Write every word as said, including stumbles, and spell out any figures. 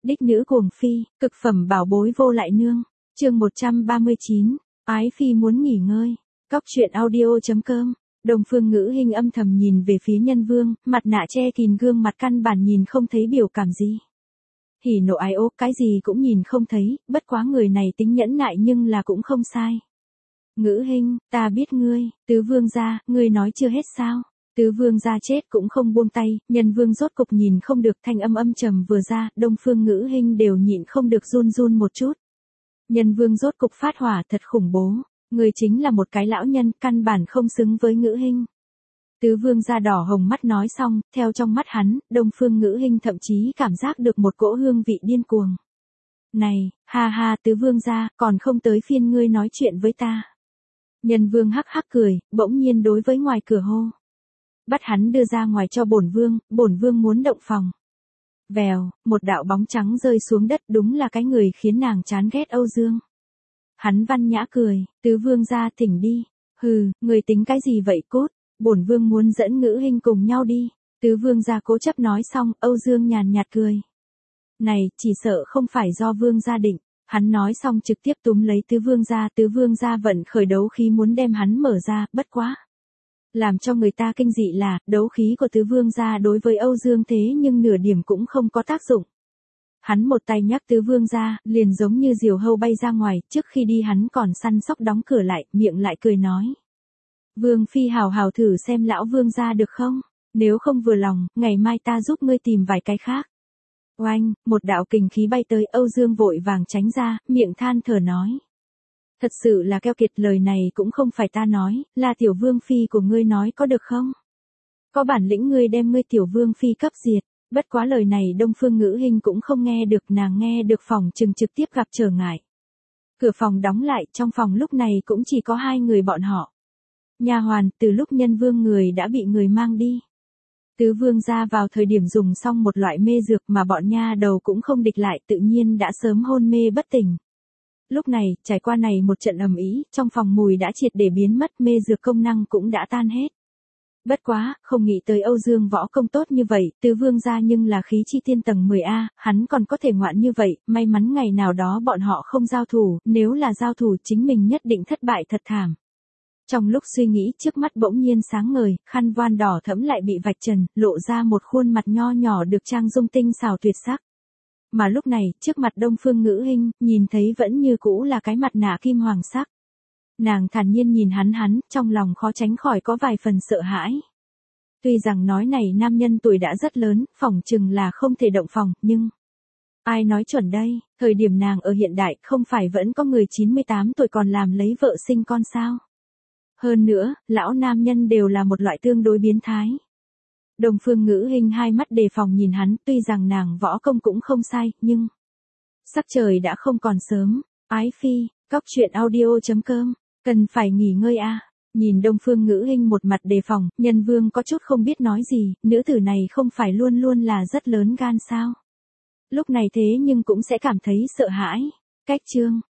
Đích nữ cuồng phi, cực phẩm bảo bối vô lại nương. Chương một trăm ba mươi chín, ái phi muốn nghỉ ngơi. Cóc truyện audio.com. Đồng Phương Ngữ Hinh âm thầm nhìn về phía Nhân Vương, mặt nạ che kín gương mặt căn bản nhìn không thấy biểu cảm gì. Hỉ nộ ái ố, cái gì cũng nhìn không thấy, bất quá người này tính nhẫn nại nhưng là cũng không sai. Ngữ Hinh, ta biết ngươi, tứ vương gia, ngươi nói chưa hết sao? Tứ vương gia chết cũng không buông tay, Nhân Vương rốt cục nhìn không được, thanh âm âm trầm vừa ra, Đông Phương Ngữ Hinh đều nhịn không được run run một chút. Nhân Vương rốt cục phát hỏa, thật khủng bố, ngươi chính là một cái lão nhân, căn bản không xứng với Ngữ Hinh. Tứ vương gia đỏ hồng mắt nói xong, theo trong mắt hắn, Đông Phương Ngữ Hinh thậm chí cảm giác được một cỗ hương vị điên cuồng. Này, ha ha tứ vương gia, còn không tới phiên ngươi nói chuyện với ta. Nhân Vương hắc hắc cười, bỗng nhiên đối với ngoài cửa hô. Bắt hắn đưa ra ngoài cho bổn vương, bổn vương muốn động phòng. Vèo, một đạo bóng trắng rơi xuống đất, đúng là cái người khiến nàng chán ghét Âu Dương. Hắn văn nhã cười, tứ vương gia thỉnh đi. Hừ, người tính cái gì vậy cốt, bổn vương muốn dẫn Ngữ Hinh cùng nhau đi. Tứ vương gia cố chấp nói xong, Âu Dương nhàn nhạt cười. Này, chỉ sợ không phải do vương gia định. Hắn nói xong trực tiếp túm lấy tứ vương gia, tứ vương gia vận khởi đấu khí muốn đem hắn mở ra, bất quá. Làm cho người ta kinh dị là, đấu khí của tứ vương gia đối với Âu Dương thế nhưng nửa điểm cũng không có tác dụng. Hắn một tay nhắc tứ vương gia, liền giống như diều hâu bay ra ngoài, trước khi đi hắn còn săn sóc đóng cửa lại, miệng lại cười nói. Vương phi hào hào thử xem lão vương gia được không? Nếu không vừa lòng, ngày mai ta giúp ngươi tìm vài cái khác. Oanh, một đạo kình khí bay tới, Âu Dương vội vàng tránh ra, miệng than thở nói. Thật sự là keo kiệt, lời này cũng không phải ta nói, là tiểu vương phi của ngươi nói có được không? Có bản lĩnh ngươi đem ngươi tiểu vương phi cấp diệt, bất quá lời này Đông Phương Ngữ Hinh cũng không nghe được, nàng nghe được phòng trừng trực tiếp gặp trở ngại. Cửa phòng đóng lại, trong phòng lúc này cũng chỉ có hai người bọn họ. Nha hoàn, từ lúc Nhân Vương người đã bị người mang đi. Tứ vương gia vào thời điểm dùng xong một loại mê dược mà bọn nha đầu cũng không địch lại, tự nhiên đã sớm hôn mê bất tỉnh. Lúc này, trải qua này một trận ầm ĩ, trong phòng mùi đã triệt để biến mất, mê dược công năng cũng đã tan hết. Bất quá, không nghĩ tới Âu Dương võ công tốt như vậy, tứ vương gia nhưng là khí chi tiên tầng mười A, hắn còn có thể ngoạn như vậy, may mắn ngày nào đó bọn họ không giao thủ, nếu là giao thủ chính mình nhất định thất bại thật thảm. Trong lúc suy nghĩ, trước mắt bỗng nhiên sáng ngời, khăn voan đỏ thẫm lại bị vạch trần, lộ ra một khuôn mặt nho nhỏ được trang dung tinh xảo tuyệt sắc. Mà lúc này, trước mặt Đông Phương Ngữ Hinh, nhìn thấy vẫn như cũ là cái mặt nạ kim hoàng sắc. Nàng thản nhiên nhìn hắn hắn, trong lòng khó tránh khỏi có vài phần sợ hãi. Tuy rằng nói này nam nhân tuổi đã rất lớn, phỏng chừng là không thể động phòng, nhưng... Ai nói chuẩn đây, thời điểm nàng ở hiện đại, không phải vẫn có người chín mươi tám tuổi còn làm lấy vợ sinh con sao? Hơn nữa, lão nam nhân đều là một loại tương đối biến thái. Đông Phương Ngữ Hinh hai mắt đề phòng nhìn hắn, tuy rằng nàng võ công cũng không sai, nhưng... Sắc trời đã không còn sớm, ái phi, cóc truyện audio.com, cần phải nghỉ ngơi a. Nhìn Đông Phương Ngữ Hinh một mặt đề phòng, Nhân Vương có chút không biết nói gì, nữ tử này không phải luôn luôn là rất lớn gan sao. Lúc này thế nhưng cũng sẽ cảm thấy sợ hãi. Cách chương.